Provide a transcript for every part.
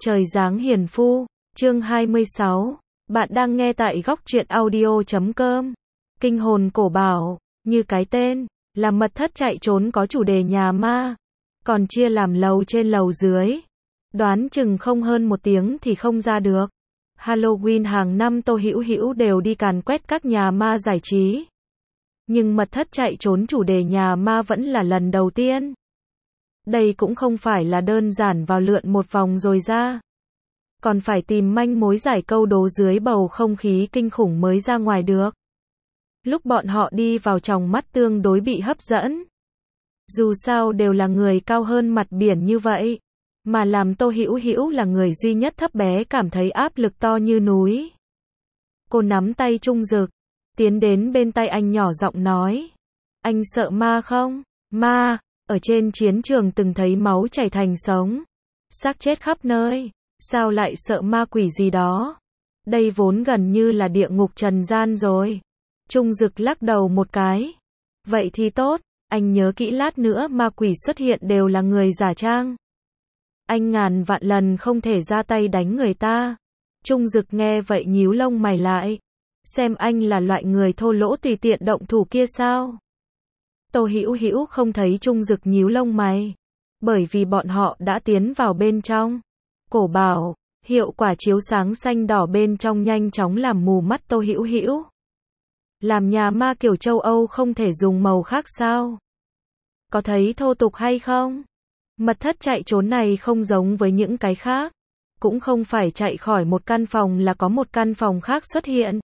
Trời giáng hiền phu, chương 26. Bạn đang nghe tại góc truyện audio.com. Kinh hồn cổ bảo, như cái tên, là mật thất chạy trốn có chủ đề nhà ma. Còn chia làm lầu trên lầu dưới. Đoán chừng không hơn 1 tiếng thì không ra được. Halloween hàng năm Tô Hữu Hữu đều đi càn quét các nhà ma giải trí. Nhưng mật thất chạy trốn chủ đề nhà ma vẫn là lần đầu tiên. Đây cũng không phải là đơn giản vào lượn một vòng rồi ra. Còn phải tìm manh mối giải câu đố dưới bầu không khí kinh khủng mới ra ngoài được. Lúc bọn họ đi vào tròng mắt tương đối bị hấp dẫn. Dù sao đều là người cao hơn mặt biển như vậy. Mà làm Tô Hữu Hữu là người duy nhất thấp bé cảm thấy áp lực to như núi. Cô nắm tay Trung Dực, tiến đến bên tay anh nhỏ giọng nói. Anh sợ ma không? Ma, ở trên chiến trường từng thấy máu chảy thành sống. Xác chết khắp nơi, sao lại sợ ma quỷ gì đó? Đây vốn gần như là địa ngục trần gian rồi. Trung Dực lắc đầu một cái. Vậy thì tốt, anh nhớ kỹ lát nữa ma quỷ xuất hiện đều là người giả trang. Anh ngàn vạn lần không thể ra tay đánh người ta. Trung Dực nghe vậy nhíu lông mày lại. Xem anh là loại người thô lỗ tùy tiện động thủ kia sao? Tô Hữu Hữu không thấy Trung Dực nhíu lông mày. Bởi vì bọn họ đã tiến vào bên trong. Cổ bảo, hiệu quả chiếu sáng xanh đỏ bên trong nhanh chóng làm mù mắt Tô Hữu Hữu. Làm nhà ma kiểu châu Âu không thể dùng màu khác sao? Có thấy thô tục hay không? Mật thất chạy trốn này không giống với những cái khác. Cũng không phải chạy khỏi một căn phòng là có một căn phòng khác xuất hiện.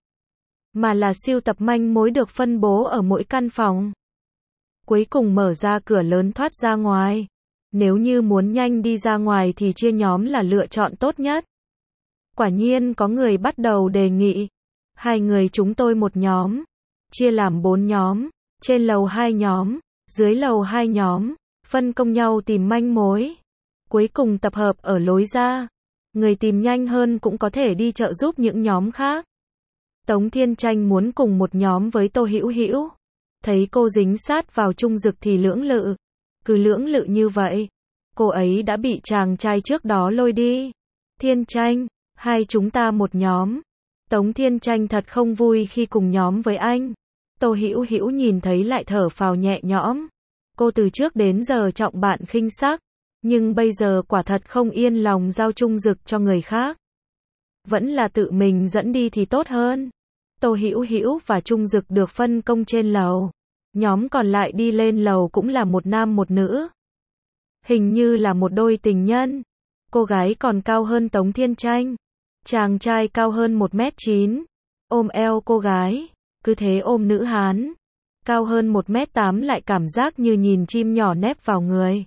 Mà là sưu tập manh mối được phân bố ở mỗi căn phòng. Cuối cùng mở ra cửa lớn thoát ra ngoài. Nếu như muốn nhanh đi ra ngoài thì chia nhóm là lựa chọn tốt nhất. Quả nhiên có người bắt đầu đề nghị. 2 người chúng tôi một nhóm. Chia làm 4 nhóm. Trên lầu 2 nhóm. Dưới lầu 2 nhóm. Phân công nhau tìm manh mối. Cuối cùng tập hợp ở lối ra. Người tìm nhanh hơn cũng có thể đi trợ giúp những nhóm khác. Tống Thiên Tranh muốn cùng một nhóm với Tô Hữu Hữu. Thấy cô dính sát vào Trung Dực thì lưỡng lự. Cứ lưỡng lự như vậy, cô ấy đã bị chàng trai trước đó lôi đi. Thiên Tranh, 2 chúng ta một nhóm. Tống Thiên Tranh thật không vui khi cùng nhóm với anh. Tô Hữu Hữu nhìn thấy lại thở phào nhẹ nhõm. Cô từ trước đến giờ trọng bạn khinh sắc, nhưng bây giờ quả thật không yên lòng giao Trung Dực cho người khác. Vẫn là tự mình dẫn đi thì tốt hơn. Tô Hữu Hữu và Trung Dực được phân công trên lầu. Nhóm còn lại đi lên lầu cũng là một nam một nữ. Hình như là một đôi tình nhân. Cô gái còn cao hơn Tống Thiên Tranh. Chàng trai cao hơn 1m9. Ôm eo cô gái. Cứ thế ôm nữ Hán. Cao hơn 1m8 lại cảm giác như nhìn chim nhỏ nép vào người.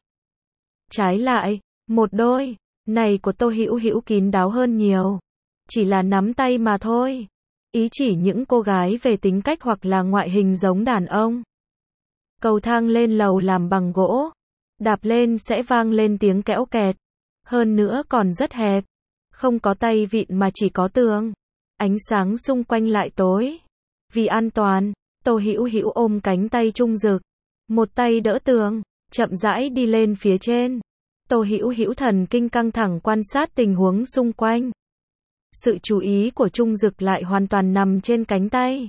Trái lại, một đôi này của Tô Hữu Hữu kín đáo hơn nhiều. Chỉ là nắm tay mà thôi. Ý chỉ những cô gái về tính cách hoặc là ngoại hình giống đàn ông. Cầu thang lên lầu làm bằng gỗ. Đạp lên sẽ vang lên tiếng kẽo kẹt. Hơn nữa còn rất hẹp. Không có tay vịn mà chỉ có tường. Ánh sáng xung quanh lại tối. Vì an toàn, Tô Hữu Hữu ôm cánh tay Trung Dực. Một tay đỡ tường, chậm rãi đi lên phía trên. Tô Hữu Hữu thần kinh căng thẳng quan sát tình huống xung quanh. Sự chú ý của Trung Dực lại hoàn toàn nằm trên cánh tay.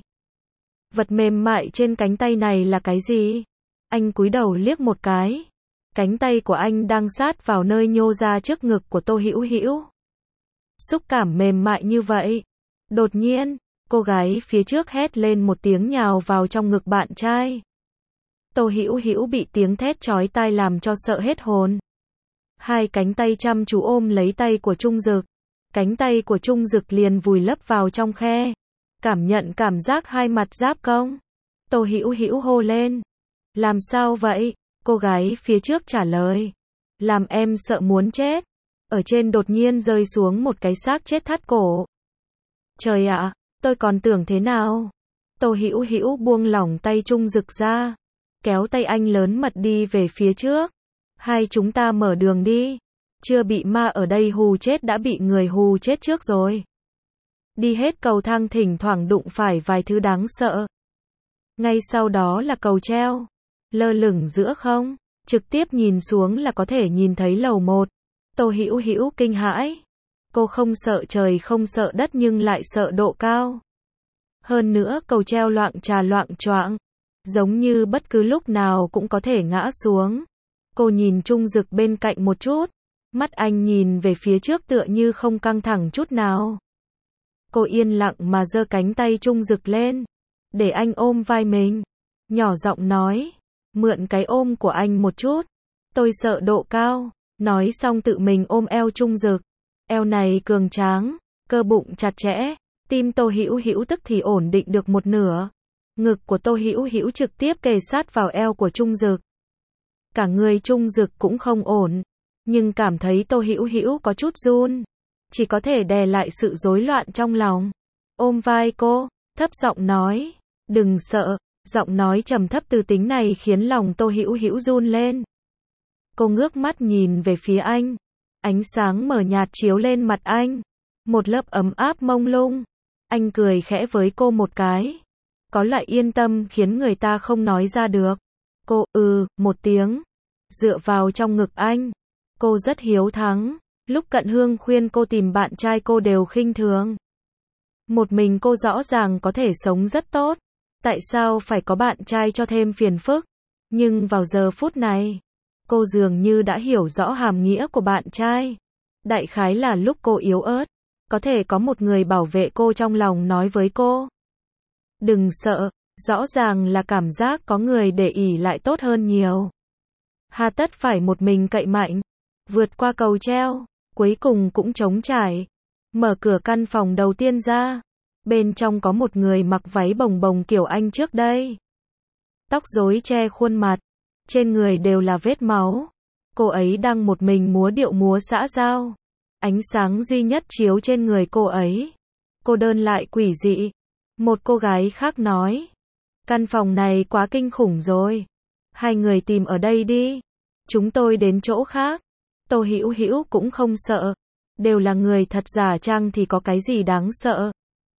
Vật mềm mại trên cánh tay này là cái gì? Anh cúi đầu liếc một cái. Cánh tay của anh đang sát vào nơi nhô ra trước ngực của Tô Hữu Hữu. Xúc cảm mềm mại như vậy. Đột nhiên, cô gái phía trước hét lên một tiếng nhào vào trong ngực bạn trai. Tô Hữu Hữu bị tiếng thét chói tai làm cho sợ hết hồn. 2 cánh tay chăm chú ôm lấy tay của Trung Dực. Cánh tay của Trung Dực liền vùi lấp vào trong khe. Cảm nhận cảm giác 2 mặt giáp công. Tô Hữu Hữu hô lên. Làm sao vậy? Cô gái phía trước trả lời. Làm em sợ muốn chết. Ở trên đột nhiên rơi xuống một cái xác chết thắt cổ. Trời ạ, tôi còn tưởng thế nào? Tô Hữu Hữu buông lỏng tay Trung Dực ra. Kéo tay anh lớn mật đi về phía trước. 2 chúng ta mở đường đi. Chưa bị ma ở đây hù chết đã bị người hù chết trước rồi. Đi hết cầu thang thỉnh thoảng đụng phải vài thứ đáng sợ. Ngay sau đó là cầu treo. Lơ lửng giữa không. Trực tiếp nhìn xuống là có thể nhìn thấy lầu 1. Tô Hữu Hữu kinh hãi. Cô không sợ trời không sợ đất nhưng lại sợ độ cao. Hơn nữa cầu treo loạng trà loạng choạng, giống như bất cứ lúc nào cũng có thể ngã xuống. Cô nhìn Trung Dực bên cạnh một chút, mắt anh nhìn về phía trước tựa như không căng thẳng chút nào. Cô yên lặng mà giơ cánh tay Trung Dực lên, để anh ôm vai mình, nhỏ giọng nói, mượn cái ôm của anh một chút, tôi sợ độ cao. Nói xong tự mình ôm eo Trung Dực, eo này cường tráng, cơ bụng chặt chẽ, tim Tô Hữu Hữu tức thì ổn định được một nửa. Ngực của Tô Hữu Hữu trực tiếp kề sát vào eo của Trung Dực. Cả người Trung Dực cũng không ổn, nhưng cảm thấy Tô Hữu Hữu có chút run, chỉ có thể đè lại sự rối loạn trong lòng. Ôm vai cô, thấp giọng nói, đừng sợ. Giọng nói trầm thấp từ tính này khiến lòng Tô Hữu Hữu run lên. Cô ngước mắt nhìn về phía anh, ánh sáng mờ nhạt chiếu lên mặt anh, một lớp ấm áp mông lung. Anh cười khẽ với cô một cái, có loại yên tâm khiến người ta không nói ra được. Cô một tiếng, dựa vào trong ngực anh. Cô rất hiếu thắng, lúc Cận Hương khuyên cô tìm bạn trai cô đều khinh thường. Một mình cô rõ ràng có thể sống rất tốt, tại sao phải có bạn trai cho thêm phiền phức? Nhưng vào giờ phút này, cô dường như đã hiểu rõ hàm nghĩa của bạn trai. Đại khái là lúc cô yếu ớt, có thể có một người bảo vệ cô trong lòng nói với cô, đừng sợ, rõ ràng là cảm giác có người để ỷ lại tốt hơn nhiều. Hà tất phải một mình cậy mạnh, vượt qua cầu treo, cuối cùng cũng trống trải. Mở cửa căn phòng đầu tiên ra, bên trong có một người mặc váy bồng bồng kiểu Anh trước đây. Tóc rối che khuôn mặt, trên người đều là vết máu. Cô ấy đang một mình múa điệu múa xã giao. Ánh sáng duy nhất chiếu trên người cô ấy. Cô đơn lại quỷ dị. Một cô gái khác nói, căn phòng này quá kinh khủng rồi. Hai người tìm ở đây đi. Chúng tôi đến chỗ khác. Tô Hữu Hữu cũng không sợ. Đều là người thật giả chăng thì có cái gì đáng sợ.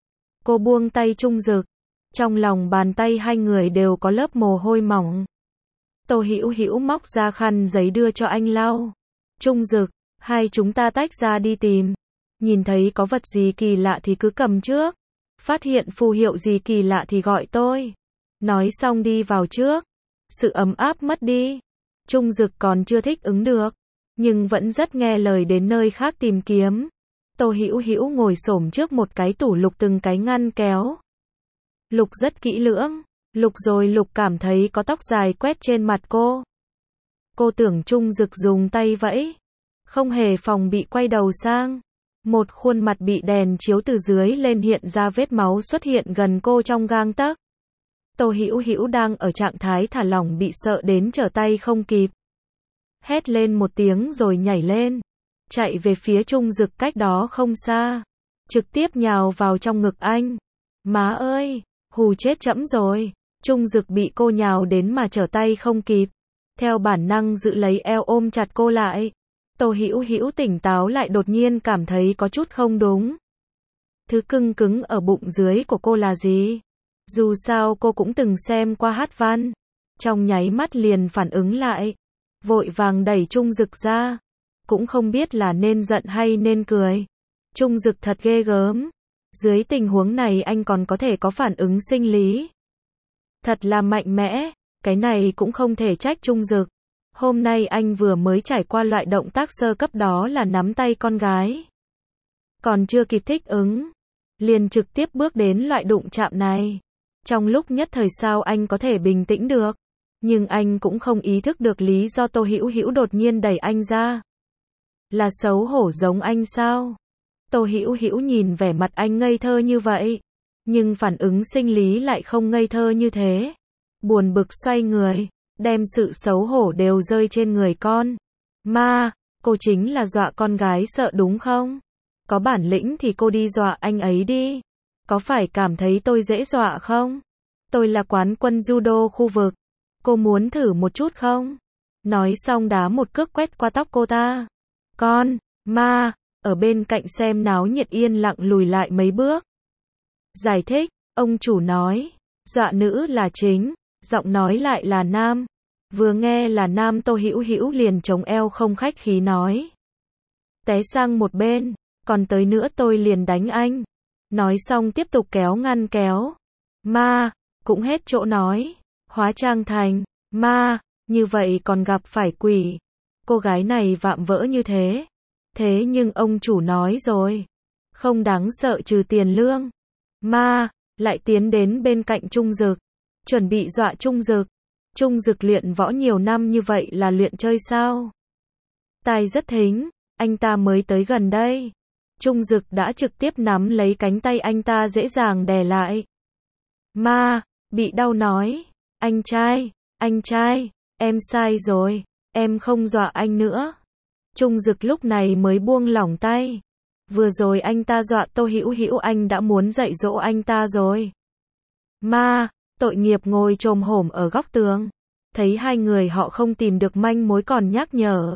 Cô buông tay Trung Dực. Trong lòng bàn tay hai người đều có lớp mồ hôi mỏng. Tô Hữu Hữu móc ra khăn giấy đưa cho anh lau. Trung Dực, hai chúng ta tách ra đi tìm. Nhìn thấy có vật gì kỳ lạ thì cứ cầm trước. Phát hiện phù hiệu gì kỳ lạ thì gọi tôi. Nói xong đi vào trước. Sự ấm áp mất đi. Trung Dực còn chưa thích ứng được, nhưng vẫn rất nghe lời đến nơi khác tìm kiếm. Tô Hữu Hữu ngồi xổm trước một cái tủ lục từng cái ngăn kéo. Lục rất kỹ lưỡng. Lục rồi lục cảm thấy có tóc dài quét trên mặt cô. Cô tưởng Trung Dực dùng tay vẫy. Không hề phòng bị quay đầu sang. Một khuôn mặt bị đèn chiếu từ dưới lên hiện ra vết máu xuất hiện gần cô trong gang tấc. Tô Hữu Hữu đang ở trạng thái thả lỏng bị sợ đến trở tay không kịp. Hét lên một tiếng rồi nhảy lên. Chạy về phía Trung Dực cách đó không xa. Trực tiếp nhào vào trong ngực anh. Má ơi, hù chết trẫm rồi. Trung Dực bị cô nhào đến mà trở tay không kịp. Theo bản năng giữ lấy eo ôm chặt cô lại. Tô Hữu Hữu tỉnh táo lại đột nhiên cảm thấy có chút không đúng. Thứ cưng cứng ở bụng dưới của cô là gì? Dù sao cô cũng từng xem qua hát văn. Trong nháy mắt liền phản ứng lại. Vội vàng đẩy Trung Dực ra. Cũng không biết là nên giận hay nên cười. Trung Dực thật ghê gớm. Dưới tình huống này anh còn có thể có phản ứng sinh lý. Thật là mạnh mẽ. Cái này cũng không thể trách Trung Dực. Hôm nay anh vừa mới trải qua loại động tác sơ cấp đó là nắm tay con gái. Còn chưa kịp thích ứng, liền trực tiếp bước đến loại đụng chạm này. Trong lúc nhất thời sao anh có thể bình tĩnh được. Nhưng anh cũng không ý thức được lý do Tô Hữu Hữu đột nhiên đẩy anh ra. Là xấu hổ giống anh sao? Tô Hữu Hữu nhìn vẻ mặt anh ngây thơ như vậy. Nhưng phản ứng sinh lý lại không ngây thơ như thế. Buồn bực xoay người. Đem sự xấu hổ đều rơi trên người con. Ma, cô chính là dọa con gái sợ đúng không? Có bản lĩnh thì cô đi dọa anh ấy đi. Có phải cảm thấy tôi dễ dọa không? Tôi là quán quân judo khu vực. Cô muốn thử một chút không? Nói xong đá một cước quét qua tóc cô ta. Con, ma, ở bên cạnh xem náo nhiệt yên lặng lùi lại mấy bước. Giải thích, ông chủ nói, dọa nữ là chính, giọng nói lại là nam. Vừa nghe là nam Tô Hữu Hữu liền chống eo không khách khí nói. Té sang một bên, còn tới nữa tôi liền đánh anh. Nói xong tiếp tục kéo ngăn kéo. Ma, cũng hết chỗ nói. Hóa trang thành ma, như vậy còn gặp phải quỷ. Cô gái này vạm vỡ như thế. Thế nhưng ông chủ nói rồi, không đáng sợ trừ tiền lương. Ma, lại tiến đến bên cạnh Trung Dực, chuẩn bị dọa Trung Dực. Trung Dực luyện võ nhiều năm như vậy là luyện chơi sao? Tai rất thính, anh ta mới tới gần đây. Trung Dực đã trực tiếp nắm lấy cánh tay anh ta dễ dàng đè lại. Ma, bị đau nói, anh trai, em sai rồi, em không dọa anh nữa. Trung Dực lúc này mới buông lỏng tay. Vừa rồi anh ta dọa Tô Hữu Hữu, anh đã muốn dạy dỗ anh ta rồi. Ma, tội nghiệp ngồi chồm hổm ở góc tường. Thấy hai người họ không tìm được manh mối còn nhắc nhở.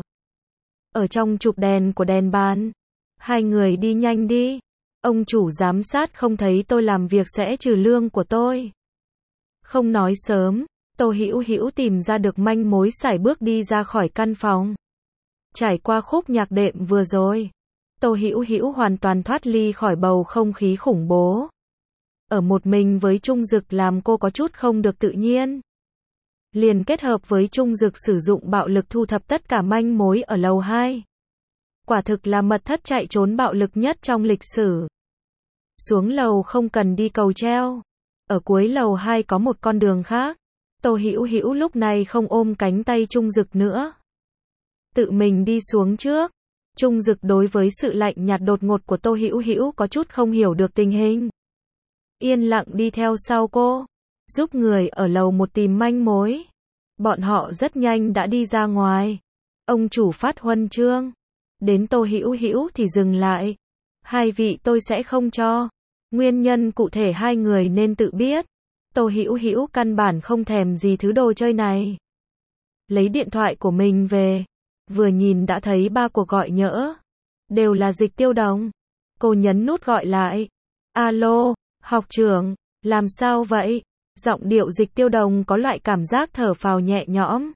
Ở trong chụp đèn của đèn bàn. Hai người đi nhanh đi. Ông chủ giám sát không thấy tôi làm việc sẽ trừ lương của tôi. Không nói sớm, Tô Hữu Hữu tìm ra được manh mối sải bước đi ra khỏi căn phòng. Trải qua khúc nhạc đệm vừa rồi, Tô Hữu Hữu hoàn toàn thoát ly khỏi bầu không khí khủng bố. Ở một mình với Trung Dực làm cô có chút không được tự nhiên. Liền kết hợp với Trung Dực sử dụng bạo lực thu thập tất cả manh mối ở lầu 2. Quả thực là mật thất chạy trốn bạo lực nhất trong lịch sử. Xuống lầu không cần đi cầu treo. Ở cuối lầu 2 có một con đường khác. Tô Hữu Hữu lúc này không ôm cánh tay Trung Dực nữa. Tự mình đi xuống trước. Trung Dực đối với sự lạnh nhạt đột ngột của Tô Hữu Hữu có chút không hiểu được tình hình. Yên lặng đi theo sau cô, giúp người ở lầu 1 tìm manh mối. Bọn họ rất nhanh đã đi ra ngoài. Ông chủ phát huân chương. Đến Tô Hữu Hữu thì dừng lại. Hai vị tôi sẽ không cho. Nguyên nhân cụ thể hai người nên tự biết. Tô Hữu Hữu căn bản không thèm gì thứ đồ chơi này. Lấy điện thoại của mình về. Vừa nhìn đã thấy 3 cuộc gọi nhỡ. Đều là Dịch Tiêu Đồng. Cô nhấn nút gọi lại. Alo, học trưởng, làm sao vậy? Giọng điệu Dịch Tiêu Đồng có loại cảm giác thở phào nhẹ nhõm.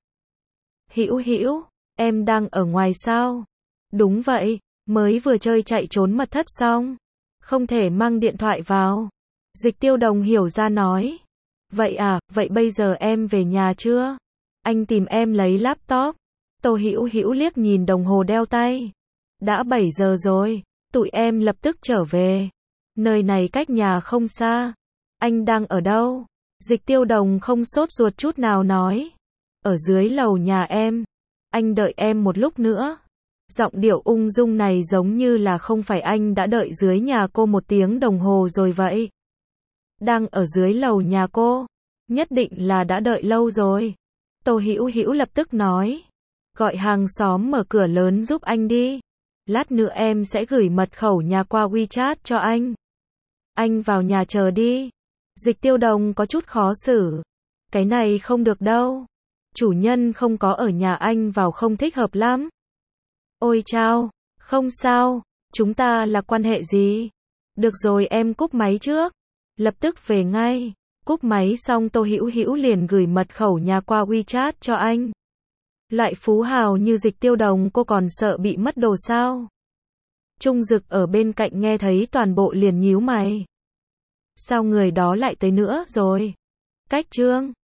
Hữu Hữu, em đang ở ngoài sao? Đúng vậy, mới vừa chơi chạy trốn mật thất xong. Không thể mang điện thoại vào. Dịch Tiêu Đồng hiểu ra nói. Vậy à, vậy bây giờ em về nhà chưa? Anh tìm em lấy laptop. Tô Hữu Hữu liếc nhìn đồng hồ đeo tay. Đã 7 giờ rồi, tụi em lập tức trở về. Nơi này cách nhà không xa. Anh đang ở đâu? Dịch Tiêu Đồng không sốt ruột chút nào nói. Ở dưới lầu nhà em. Anh đợi em một lúc nữa. Giọng điệu ung dung này giống như là không phải anh đã đợi dưới nhà cô 1 tiếng đồng hồ rồi vậy. Đang ở dưới lầu nhà cô. Nhất định là đã đợi lâu rồi. Tô Hữu Hữu lập tức nói. Gọi hàng xóm mở cửa lớn giúp anh đi. Lát nữa em sẽ gửi mật khẩu nhà qua WeChat cho anh. Anh vào nhà chờ đi. Dịch Tiêu Đồng có chút khó xử. Cái này không được đâu. Chủ nhân không có ở nhà, anh vào không thích hợp lắm. Ôi chao, không sao, chúng ta là quan hệ gì? Được rồi, em cúp máy trước. Lập tức về ngay. Cúp máy xong Tô Hữu Hữu liền gửi mật khẩu nhà qua WeChat cho anh. Loại phú hào như Dịch Tiêu Đồng cô còn sợ bị mất đồ sao? Trung Dực ở bên cạnh nghe thấy toàn bộ liền nhíu mày. Sao người đó lại tới nữa rồi? Cách chương